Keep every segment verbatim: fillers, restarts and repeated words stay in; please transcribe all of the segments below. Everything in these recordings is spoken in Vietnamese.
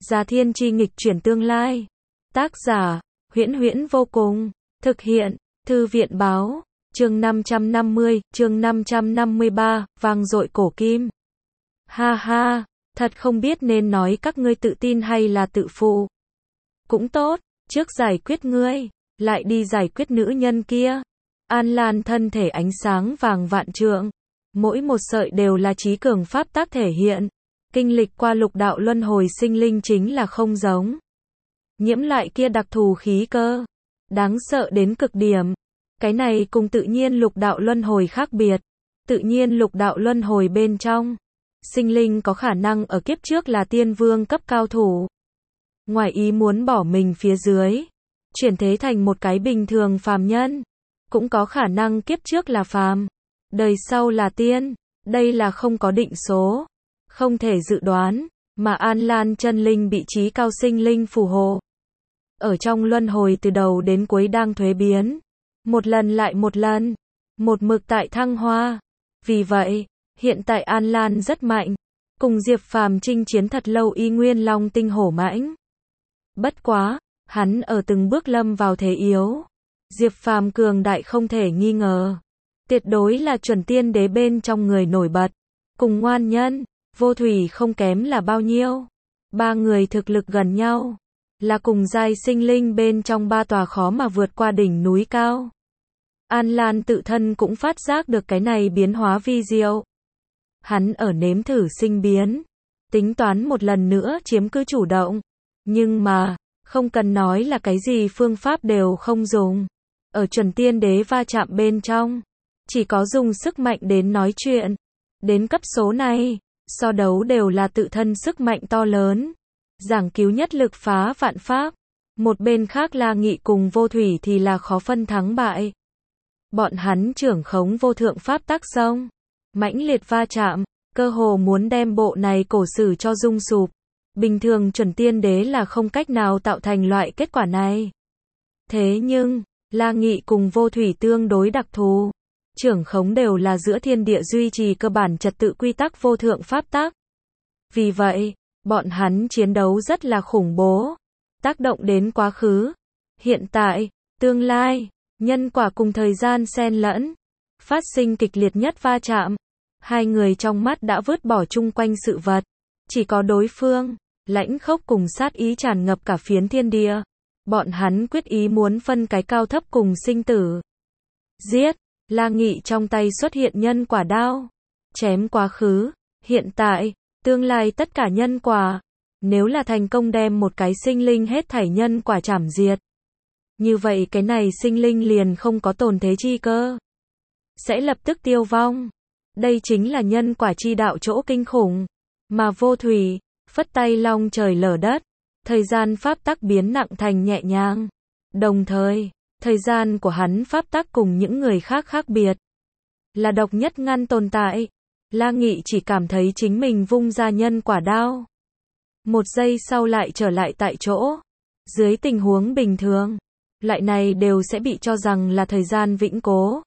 Già Thiên Chi nghịch chuyển tương lai. Tác giả, Huyễn Huyễn vô cùng. Thực hiện, Thư viện báo. Chương năm trăm năm mươi, chương năm trăm năm mươi ba, vang dội cổ kim. Ha ha, thật không biết nên nói các ngươi tự tin hay là tự phụ. Cũng tốt, trước giải quyết ngươi, lại đi giải quyết nữ nhân kia. An Lan thân thể ánh sáng vàng vạn trượng, mỗi một sợi đều là trí cường pháp tác thể hiện. Kinh lịch qua lục đạo luân hồi sinh linh chính là không giống. Nhiễm loại kia đặc thù khí cơ, đáng sợ đến cực điểm. Cái này cùng tự nhiên lục đạo luân hồi khác biệt. Tự nhiên lục đạo luân hồi bên trong, sinh linh có khả năng ở kiếp trước là tiên vương cấp cao thủ. Ngoài ý muốn bỏ mình phía dưới, chuyển thế thành một cái bình thường phàm nhân. Cũng có khả năng kiếp trước là phàm, đời sau là tiên. Đây là không có định số, không thể dự đoán, mà An Lan chân linh bị trí cao sinh linh phù hộ. Ở trong luân hồi từ đầu đến cuối đang thuế biến, một lần lại một lần, một mực tại thăng hoa. Vì vậy, hiện tại An Lan rất mạnh, cùng Diệp Phàm chinh chiến thật lâu y nguyên long tinh hổ mãnh. Bất quá, hắn ở từng bước lâm vào thế yếu. Diệp Phàm cường đại không thể nghi ngờ, tuyệt đối là chuẩn tiên đế bên trong người nổi bật, cùng Ngoan Nhân, Vô Thủy không kém là bao nhiêu. Ba người thực lực gần nhau, là cùng giai sinh linh bên trong ba tòa khó mà vượt qua đỉnh núi cao. An Lan tự thân cũng phát giác được cái này biến hóa vi diệu. Hắn ở nếm thử sinh biến, tính toán một lần nữa chiếm cứ chủ động. Nhưng mà, không cần nói là cái gì phương pháp đều không dùng. Ở chuẩn tiên đế va chạm bên trong, chỉ có dùng sức mạnh đến nói chuyện. Đến cấp số này, so đấu đều là tự thân sức mạnh to lớn. Giảng cứu nhất lực phá vạn pháp. Một bên khác La Nghị cùng Vô Thủy thì là khó phân thắng bại. Bọn hắn trưởng khống vô thượng pháp tác sông, mãnh liệt va chạm, cơ hồ muốn đem bộ này cổ sử cho rung sụp. Bình thường chuẩn tiên đế là không cách nào tạo thành loại kết quả này. Thế nhưng, La Nghị cùng Vô Thủy tương đối đặc thù. Trưởng khống đều là giữa thiên địa duy trì cơ bản trật tự quy tắc vô thượng pháp tác. Vì vậy, bọn hắn chiến đấu rất là khủng bố, tác động đến quá khứ, hiện tại, tương lai, nhân quả cùng thời gian xen lẫn, phát sinh kịch liệt nhất va chạm. Hai người trong mắt đã vứt bỏ chung quanh sự vật, chỉ có đối phương, lãnh khốc cùng sát ý tràn ngập cả phiến thiên địa. Bọn hắn quyết ý muốn phân cái cao thấp cùng sinh tử. Giết, La Nghị trong tay xuất hiện nhân quả đao, chém quá khứ, hiện tại, tương lai tất cả nhân quả. Nếu là thành công đem một cái sinh linh hết thảy nhân quả chảm diệt, như vậy cái này sinh linh liền không có tồn thế chi cơ, sẽ lập tức tiêu vong. Đây chính là nhân quả chi đạo chỗ kinh khủng. Mà Vô Thủy, phất tay long trời lở đất, thời gian pháp tắc biến nặng thành nhẹ nhàng. Đồng thời, thời gian của hắn pháp tắc cùng những người khác khác biệt, là độc nhất ngăn tồn tại. La Nghị chỉ cảm thấy chính mình vung ra nhân quả đao, một giây sau lại trở lại tại chỗ. Dưới tình huống bình thường, loại này đều sẽ bị cho rằng là thời gian vĩnh cố.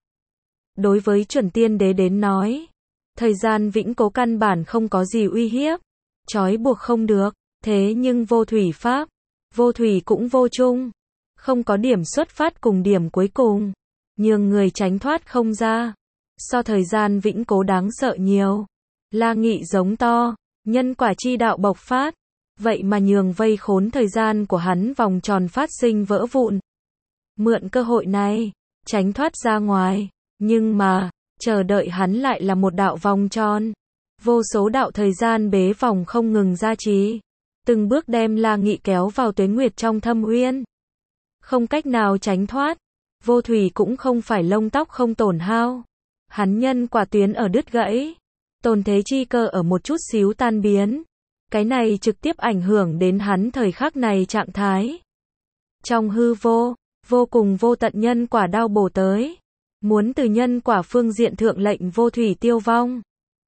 Đối với chuẩn tiên đế đến nói, thời gian vĩnh cố căn bản không có gì uy hiếp, trói buộc không được. Thế nhưng Vô Thủy pháp, Vô Thủy cũng vô chung, không có điểm xuất phát cùng điểm cuối cùng, nhường người tránh thoát không ra. So thời gian vĩnh cố đáng sợ nhiều. La Nghị giống to, nhân quả chi đạo bộc phát, vậy mà nhường vây khốn thời gian của hắn vòng tròn phát sinh vỡ vụn. Mượn cơ hội này, tránh thoát ra ngoài, nhưng mà, chờ đợi hắn lại là một đạo vòng tròn. Vô số đạo thời gian bế vòng không ngừng gia trì, từng bước đem La Nghị kéo vào tuế nguyệt trong thâm uyên. Không cách nào tránh thoát. Vô Thủy cũng không phải lông tóc không tổn hao. Hắn nhân quả tuyến ở đứt gãy, tồn thế chi cơ ở một chút xíu tan biến. Cái này trực tiếp ảnh hưởng đến hắn thời khắc này trạng thái. Trong hư vô, vô cùng vô tận nhân quả đao bổ tới, muốn từ nhân quả phương diện thượng lệnh Vô Thủy tiêu vong.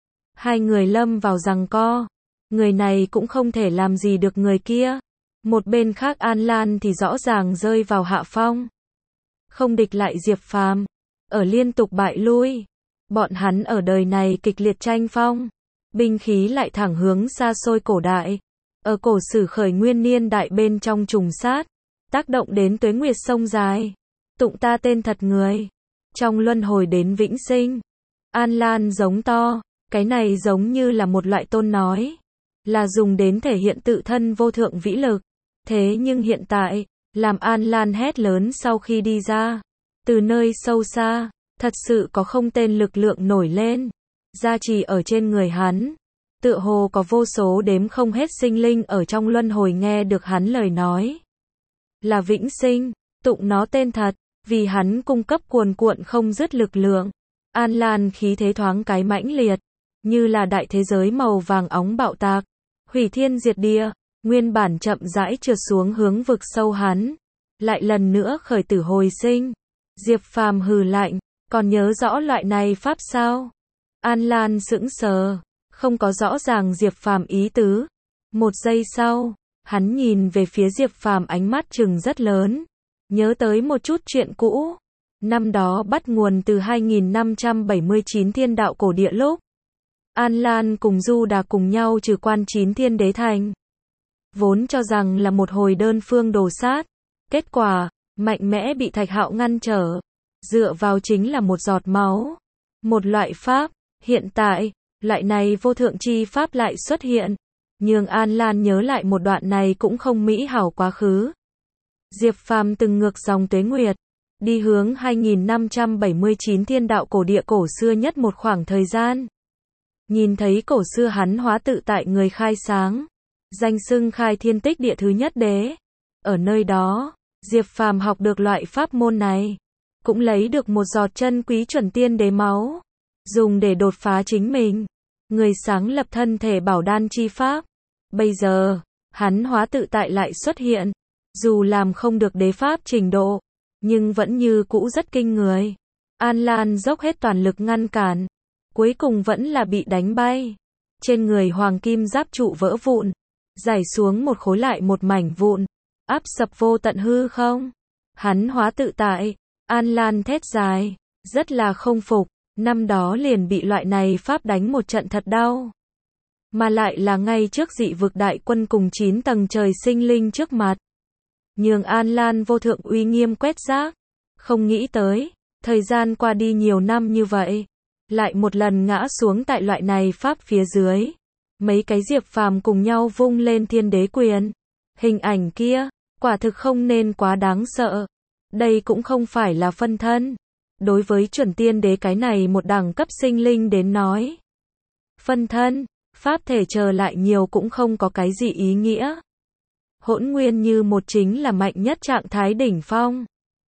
Hai người lâm vào giằng co, người này cũng không thể làm gì được người kia. Một bên khác An Lan thì rõ ràng rơi vào hạ phong, không địch lại Diệp Phàm, ở liên tục bại lui. Bọn hắn ở đời này kịch liệt tranh phong, binh khí lại thẳng hướng xa xôi cổ đại. Ở cổ sử khởi nguyên niên đại bên trong trùng sát, tác động đến tuế nguyệt sông dài. Tụng ta tên thật người. Trong luân hồi đến vĩnh sinh. An Lan giống to, cái này giống như là một loại tôn nói. Là dùng đến thể hiện tự thân vô thượng vĩ lực. Thế nhưng hiện tại, làm An Lan hét lớn sau khi đi ra. Từ nơi sâu xa, thật sự có không tên lực lượng nổi lên. Gia trì ở trên người hắn. Tựa hồ có vô số đếm không hết sinh linh ở trong luân hồi nghe được hắn lời nói. Là vĩnh sinh, tụng nó tên thật, vì hắn cung cấp cuồn cuộn không dứt lực lượng. An Lan khí thế thoáng cái mãnh liệt, như là đại thế giới màu vàng óng bạo tạc, hủy thiên diệt địa, nguyên bản chậm rãi trượt xuống hướng vực sâu hắn, lại lần nữa khởi tử hồi sinh. Diệp Phàm hừ lạnh, còn nhớ rõ loại này pháp sao? An Lan sững sờ, không có rõ ràng Diệp Phàm ý tứ. Một giây sau, hắn nhìn về phía Diệp Phàm ánh mắt trừng rất lớn, nhớ tới một chút chuyện cũ. Năm đó bắt nguồn từ hai nghìn năm trăm bảy mươi chín thiên đạo cổ địa lúc. An Lan cùng Du Đà cùng nhau trừ quan chín thiên đế thành. Vốn cho rằng là một hồi đơn phương đồ sát. Kết quả, mạnh mẽ bị Thạch Hạo ngăn trở. Dựa vào chính là một giọt máu. Một loại pháp, hiện tại, loại này vô thượng chi pháp lại xuất hiện. Nhưng An Lan nhớ lại một đoạn này cũng không mỹ hảo quá khứ. Diệp Phàm từng ngược dòng tuế nguyệt. Đi hướng hai nghìn năm trăm bảy mươi chín thiên đạo cổ địa cổ xưa nhất một khoảng thời gian. Nhìn thấy cổ xưa hắn hóa tự tại người khai sáng. Danh xưng khai thiên tích địa thứ nhất đế. Ở nơi đó, Diệp Phàm học được loại pháp môn này. Cũng lấy được một giọt chân quý chuẩn tiên đế máu. Dùng để đột phá chính mình. Người sáng lập thân thể bảo đan chi pháp. Bây giờ, hắn hóa tự tại lại xuất hiện. Dù làm không được đế pháp trình độ, nhưng vẫn như cũ rất kinh người. An Lan dốc hết toàn lực ngăn cản. Cuối cùng vẫn là bị đánh bay. Trên người hoàng kim giáp trụ vỡ vụn. Rải xuống một khối lại một mảnh vụn. Áp sập vô tận hư không. Hắn hóa tự tại. An Lan thét dài. Rất là không phục. Năm đó liền bị loại này pháp đánh một trận thật đau. Mà lại là ngay trước dị vực đại quân cùng chín tầng trời sinh linh trước mặt. Nhường An Lan vô thượng uy nghiêm quét rác. Không nghĩ tới, thời gian qua đi nhiều năm như vậy. Lại một lần ngã xuống tại loại này pháp phía dưới. Mấy cái Diệp Phàm cùng nhau vung lên thiên đế quyền. Hình ảnh kia, quả thực không nên quá đáng sợ. Đây cũng không phải là phân thân. Đối với chuẩn tiên đế cái này một đẳng cấp sinh linh đến nói. Phân thân, pháp thể chờ lại nhiều cũng không có cái gì ý nghĩa. Hỗn nguyên như một chính là mạnh nhất trạng thái đỉnh phong.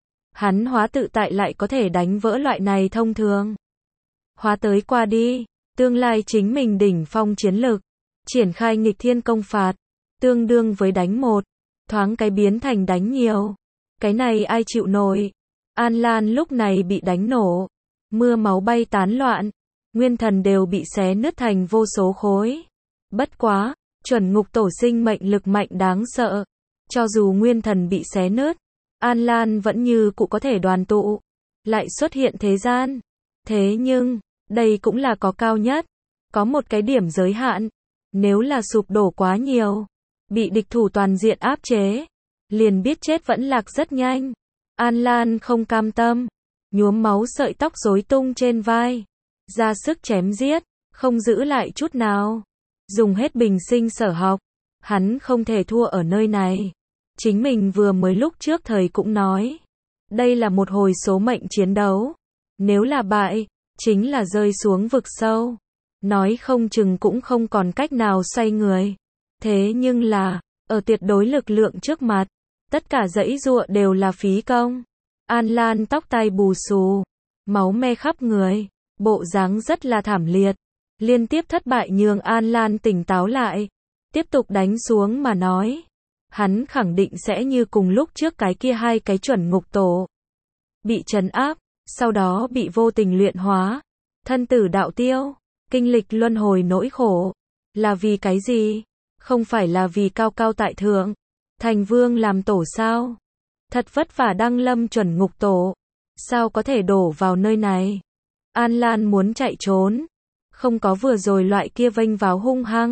Hắn hóa tự tại lại có thể đánh vỡ loại này thông thường. Hóa tới qua đi, tương lai chính mình đỉnh phong chiến lực. Triển khai nghịch thiên công phạt. Tương đương với đánh một. Thoáng cái biến thành đánh nhiều. Cái này ai chịu nổi. An Lan lúc này bị đánh nổ. Mưa máu bay tán loạn. Nguyên thần đều bị xé nứt thành vô số khối. Bất quá, chuẩn ngục tổ sinh mệnh lực mạnh đáng sợ. Cho dù nguyên thần bị xé nứt, An Lan vẫn như cụ có thể đoàn tụ. Lại xuất hiện thế gian. Thế nhưng, đây cũng là có cao nhất. Có một cái điểm giới hạn. Nếu là sụp đổ quá nhiều, bị địch thủ toàn diện áp chế, liền biết chết vẫn lạc rất nhanh. An Lan không cam tâm. Nhuốm máu sợi tóc rối tung trên vai. Ra sức chém giết, không giữ lại chút nào. Dùng hết bình sinh sở học. Hắn không thể thua ở nơi này. Chính mình vừa mới lúc trước thời cũng nói. Đây là một hồi số mệnh chiến đấu. Nếu là bại, chính là rơi xuống vực sâu. Nói không chừng cũng không còn cách nào xoay người. Thế nhưng là, ở tuyệt đối lực lượng trước mặt, tất cả dãy dụa đều là phí công. An Lan tóc tai bù xù, máu me khắp người, bộ dáng rất là thảm liệt. Liên tiếp thất bại nhường An Lan tỉnh táo lại. Tiếp tục đánh xuống mà nói. Hắn khẳng định sẽ như cùng lúc trước cái kia hai cái chuẩn ngục tổ. Bị trấn áp, sau đó bị vô tình luyện hóa. Thân tử đạo tiêu, kinh lịch luân hồi nỗi khổ. Là vì cái gì? Không phải là vì cao cao tại thượng. Thành vương làm tổ sao? Thật vất vả đăng lâm chuẩn ngục tổ. Sao có thể đổ vào nơi này? An Lan muốn chạy trốn. Không có vừa rồi loại kia vênh váo hung hăng.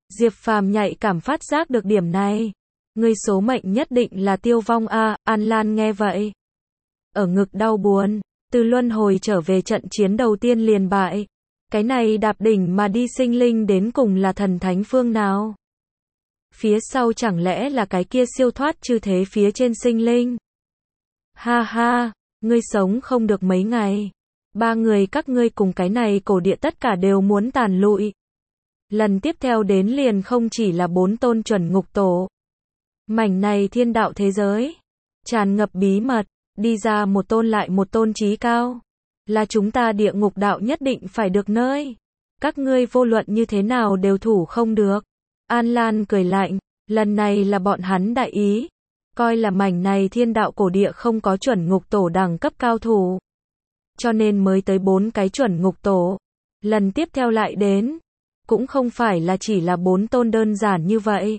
Diệp Phàm nhạy cảm phát giác được điểm này. Ngươi số mệnh nhất định là tiêu vong a. An Lan nghe vậy, ở ngực đau buồn, từ luân hồi trở về trận chiến đầu tiên liền bại. Cái này đạp đỉnh mà đi sinh linh đến cùng là thần thánh phương nào? Phía sau chẳng lẽ là cái kia siêu thoát chư thế phía trên sinh linh? Ha ha, ngươi sống không được mấy ngày. Ba người các ngươi cùng cái này cổ địa tất cả đều muốn tàn lụi. Lần tiếp theo đến liền không chỉ là bốn tôn chuẩn ngục tổ. Mảnh này thiên đạo thế giới, tràn ngập bí mật, đi ra một tôn lại một tôn chí cao. Là chúng ta địa ngục đạo nhất định phải được nơi. Các ngươi vô luận như thế nào đều thủ không được. An Lan cười lạnh, lần này là bọn hắn đại ý. Coi là mảnh này thiên đạo cổ địa không có chuẩn ngục tổ đẳng cấp cao thủ. Cho nên mới tới bốn cái chuẩn ngục tổ. Lần tiếp theo lại đến. Cũng không phải là chỉ là bốn tôn đơn giản như vậy.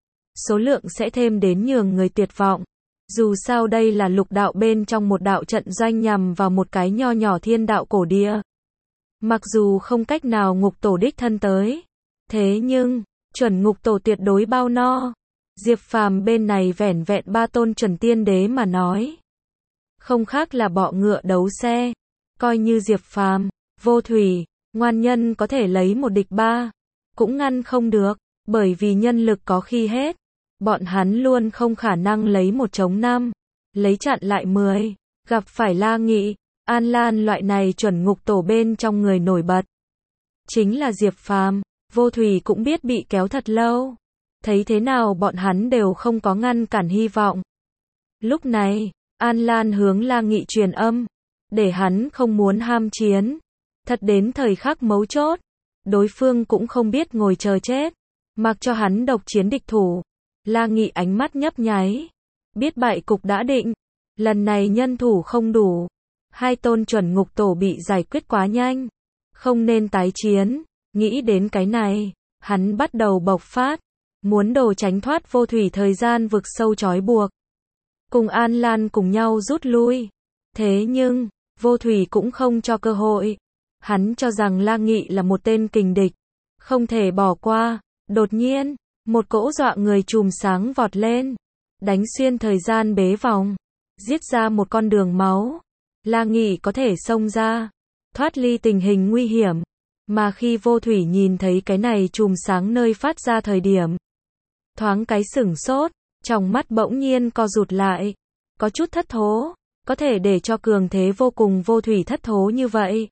Số lượng sẽ thêm đến nhường người tuyệt vọng. Dù sao đây là lục đạo bên trong một đạo trận doanh nhằm vào một cái nho nhỏ thiên đạo cổ địa. Mặc dù không cách nào ngục tổ đích thân tới. Thế nhưng, chuẩn ngục tổ tuyệt đối bao no. Diệp Phàm bên này vẻn vẹn ba tôn chuẩn tiên đế mà nói. Không khác là bọ ngựa đấu xe. Coi như Diệp Phàm, Vô Thủy, Ngoan Nhân có thể lấy một địch ba. Cũng ngăn không được, bởi vì nhân lực có khi hết. Bọn hắn luôn không khả năng lấy một chống năm. Lấy chặn lại mười. Gặp phải La Nghị, An Lan loại này chuẩn ngục tổ bên trong người nổi bật. Chính là Diệp Phàm, Vô Thủy cũng biết bị kéo thật lâu. Thấy thế nào bọn hắn đều không có ngăn cản hy vọng. Lúc này, An Lan hướng La Nghị truyền âm. Để hắn không muốn ham chiến. Thật đến thời khắc mấu chốt. Đối phương cũng không biết ngồi chờ chết. Mặc cho hắn độc chiến địch thủ. La Nghị ánh mắt nhấp nháy. Biết bại cục đã định. Lần này nhân thủ không đủ. Hai tôn chuẩn ngục tổ bị giải quyết quá nhanh. Không nên tái chiến. Nghĩ đến cái này. Hắn bắt đầu bộc phát. Muốn đồ tránh thoát Vô Thủy thời gian vực sâu trói buộc. Cùng An Lan cùng nhau rút lui. Thế nhưng, Vô Thủy cũng không cho cơ hội. Hắn cho rằng La Nghị là một tên kình địch. Không thể bỏ qua. Đột nhiên, một cỗ dọa người chùm sáng vọt lên. Đánh xuyên thời gian bế vòng. Giết ra một con đường máu. La Nghị có thể xông ra. Thoát ly tình hình nguy hiểm. Mà khi Vô Thủy nhìn thấy cái này chùm sáng nơi phát ra thời điểm. Thoáng cái sửng sốt. Trong mắt bỗng nhiên co rụt lại. Có chút thất thố. Có thể để cho cường thế vô cùng Vô Thủy thất thố như vậy.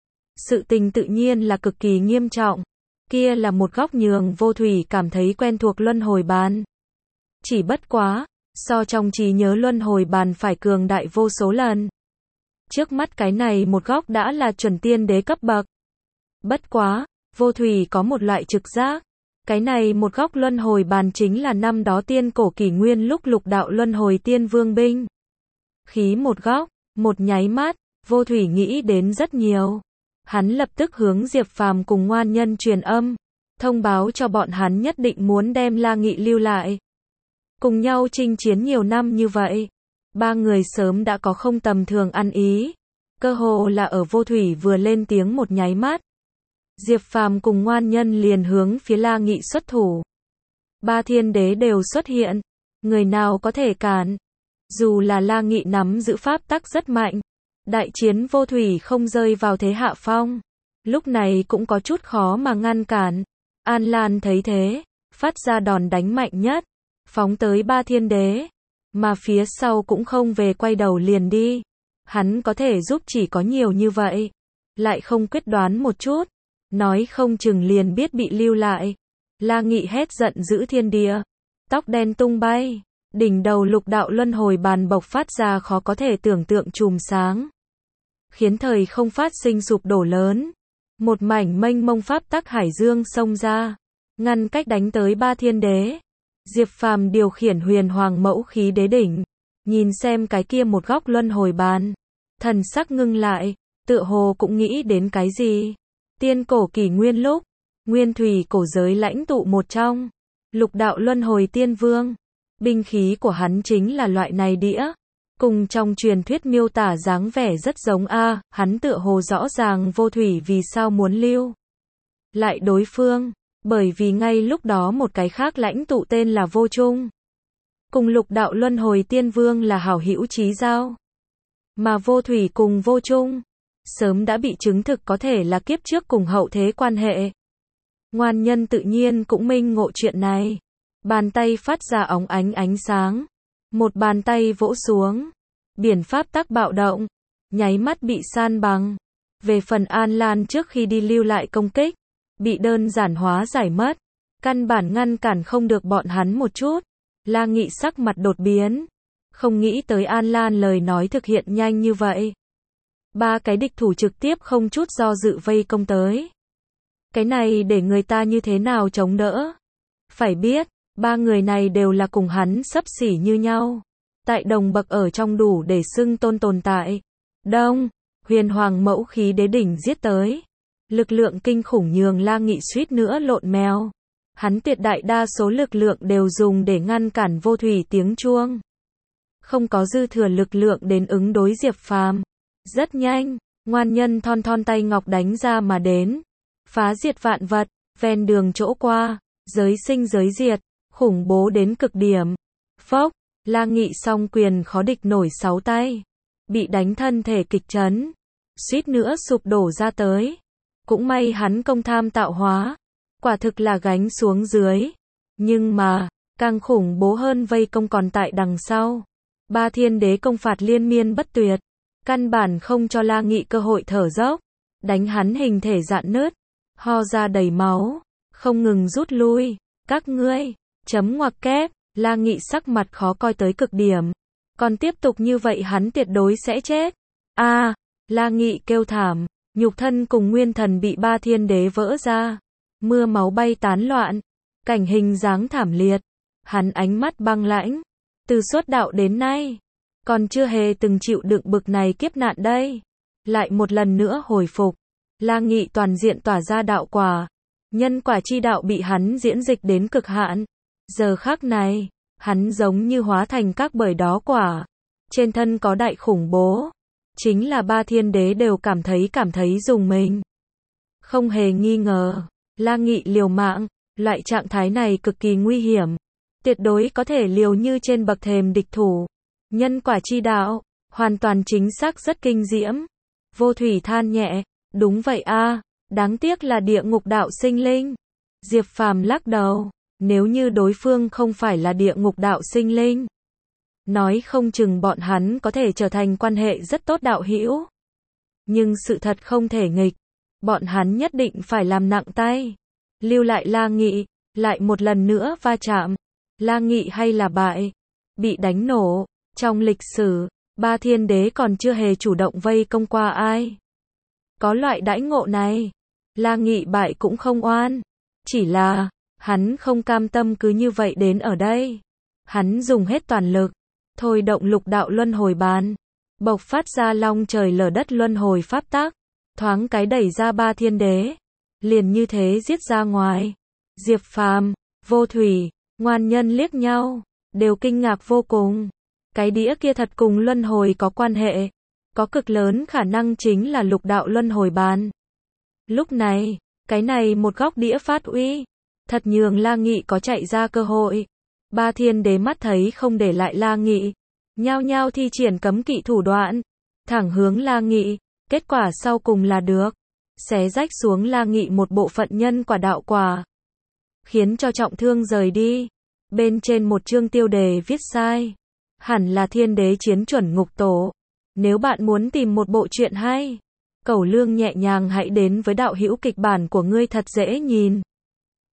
Sự tình tự nhiên là cực kỳ nghiêm trọng. Kia là một góc nhường Vô Thủy cảm thấy quen thuộc luân hồi bàn. Chỉ bất quá, so trong trí nhớ luân hồi bàn phải cường đại vô số lần. Trước mắt cái này một góc đã là chuẩn tiên đế cấp bậc. Bất quá, Vô Thủy có một loại trực giác. Cái này một góc luân hồi bàn chính là năm đó tiên cổ kỷ nguyên lúc lục đạo luân hồi tiên vương binh. Khí một góc, một nháy mắt, Vô Thủy nghĩ đến rất nhiều. Hắn lập tức hướng Diệp Phàm cùng Ngoan Nhân truyền âm, thông báo cho bọn hắn nhất định muốn đem La Nghị lưu lại. Cùng nhau chinh chiến nhiều năm như vậy, ba người sớm đã có không tầm thường ăn ý. Cơ hồ là ở Vô Thủy vừa lên tiếng một nháy mắt. Diệp Phàm cùng Ngoan Nhân liền hướng phía La Nghị xuất thủ. Ba thiên đế đều xuất hiện, người nào có thể cản. Dù là La Nghị nắm giữ pháp tắc rất mạnh. Đại chiến Vô Thủy không rơi vào thế hạ phong. Lúc này cũng có chút khó mà ngăn cản. An Lan thấy thế, phát ra đòn đánh mạnh nhất. Phóng tới ba thiên đế. Mà phía sau cũng không về quay đầu liền đi. Hắn có thể giúp chỉ có nhiều như vậy. Lại không quyết đoán một chút. Nói không chừng liền biết bị lưu lại. La Nghị hét giận dữ thiên địa. Tóc đen tung bay. Đỉnh đầu lục đạo luân hồi bàn bộc phát ra khó có thể tưởng tượng chùm sáng. Khiến thời không phát sinh sụp đổ lớn. Một mảnh mênh mông pháp tắc hải dương xông ra. Ngăn cách đánh tới ba thiên đế. Diệp Phàm điều khiển huyền hoàng mẫu khí đế đỉnh. Nhìn xem cái kia một góc luân hồi bàn. Thần sắc ngưng lại. Tựa hồ cũng nghĩ đến cái gì. Tiên cổ kỷ nguyên lúc. Nguyên thủy cổ giới lãnh tụ một trong. Lục đạo luân hồi tiên vương. Binh khí của hắn chính là loại này đĩa. Cùng trong truyền thuyết miêu tả dáng vẻ rất giống a, hắn tựa hồ rõ ràng Vô Thủy vì sao muốn lưu lại đối phương. Bởi vì ngay lúc đó một cái khác lãnh tụ tên là Vô Trung, cùng lục đạo luân hồi tiên vương là hảo hữu chí giao. Mà Vô Thủy cùng Vô Trung, sớm đã bị chứng thực có thể là kiếp trước cùng hậu thế quan hệ. Ngoan nhân tự nhiên cũng minh ngộ chuyện này. Bàn tay phát ra óng ánh ánh sáng. Một bàn tay vỗ xuống. Biển pháp tắc bạo động. Nháy mắt bị san bằng. Về phần An Lan trước khi đi lưu lại công kích. Bị đơn giản hóa giải mất. Căn bản ngăn cản không được bọn hắn một chút. La Nghị sắc mặt đột biến. Không nghĩ tới An Lan lời nói thực hiện nhanh như vậy. Ba cái địch thủ trực tiếp không chút do dự vây công tới. Cái này để người ta như thế nào chống đỡ? Phải biết, ba người này đều là cùng hắn xấp xỉ như nhau. Tại đồng bậc ở trong đủ để xưng tôn tồn tại. Đông, huyền hoàng mẫu khí đế đỉnh giết tới. Lực lượng kinh khủng nhường La Nghị suýt nữa lộn mèo. Hắn tuyệt đại đa số lực lượng đều dùng để ngăn cản Vô Thủy tiếng chuông. Không có dư thừa lực lượng đến ứng đối Diệp Phàm. Rất nhanh, ngoan nhân thon thon tay ngọc đánh ra mà đến. Phá diệt vạn vật, ven đường chỗ qua, giới sinh giới diệt, khủng bố đến cực điểm. Phốc, La Nghị song quyền khó địch nổi sáu tay. Bị đánh thân thể kịch chấn. Suýt nữa sụp đổ ra tới. Cũng may hắn công tham tạo hóa. Quả thực là gánh xuống dưới. Nhưng mà, càng khủng bố hơn vây công còn tại đằng sau. Ba thiên đế công phạt liên miên bất tuyệt. Căn bản không cho La Nghị cơ hội thở dốc. Đánh hắn hình thể rạn nứt. Ho ra đầy máu. Không ngừng rút lui. Các ngươi. Chấm ngoặc kép. La Nghị sắc mặt khó coi tới cực điểm. Còn tiếp tục như vậy hắn tuyệt đối sẽ chết. A, à, La Nghị kêu thảm. Nhục thân cùng nguyên thần bị ba thiên đế vỡ ra. Mưa máu bay tán loạn. Cảnh hình dáng thảm liệt. Hắn ánh mắt băng lãnh. Từ xuất đạo đến nay. Còn chưa hề từng chịu đựng bực này kiếp nạn đây. Lại một lần nữa hồi phục. La Nghị toàn diện tỏa ra đạo quả. Nhân quả chi đạo bị hắn diễn dịch đến cực hạn. Giờ khắc này, hắn giống như hóa thành các bởi đó quả. Trên thân có đại khủng bố. Chính là ba thiên đế đều cảm thấy cảm thấy dùng mình. Không hề nghi ngờ. La Nghị liều mạng. Loại trạng thái này cực kỳ nguy hiểm. Tuyệt đối có thể liều như trên bậc thềm địch thủ. Nhân quả chi đạo, hoàn toàn chính xác rất kinh diễm. Vô Thủy than nhẹ, đúng vậy a, đáng tiếc là địa ngục đạo sinh linh. Diệp Phàm lắc đầu, nếu như đối phương không phải là địa ngục đạo sinh linh, nói không chừng bọn hắn có thể trở thành quan hệ rất tốt đạo hữu. Nhưng sự thật không thể nghịch, bọn hắn nhất định phải làm nặng tay. Lưu lại La Nghị, lại một lần nữa va chạm. La Nghị hay là bại, bị đánh nổ. Trong lịch sử, ba thiên đế còn chưa hề chủ động vây công qua ai. Có loại đãi ngộ này, La Nghị bại cũng không oan. Chỉ là, hắn không cam tâm cứ như vậy đến ở đây. Hắn dùng hết toàn lực, thôi động lục đạo luân hồi bàn. Bộc phát ra long trời lở đất luân hồi pháp tắc. Thoáng cái đẩy ra ba thiên đế. Liền như thế giết ra ngoài. Diệp Phàm, Vô Thủy, ngoan nhân liếc nhau. Đều kinh ngạc vô cùng. Cái đĩa kia thật cùng luân hồi có quan hệ. Có cực lớn khả năng chính là lục đạo luân hồi bàn. Lúc này, cái này một góc đĩa phát uy. Thật nhường La Nghị có chạy ra cơ hội. Ba thiên đế mắt thấy không để lại La Nghị. Nhao nhao thi triển cấm kỵ thủ đoạn. Thẳng hướng La Nghị. Kết quả sau cùng là được. Xé rách xuống La Nghị một bộ phận nhân quả đạo quả. Khiến cho trọng thương rời đi. Bên trên một chương tiêu đề viết sai. Hẳn là thiên đế chiến chuẩn ngục tổ. Nếu bạn muốn tìm một bộ truyện hay, cẩu lương nhẹ nhàng hãy đến với đạo hữu kịch bản của ngươi thật dễ nhìn.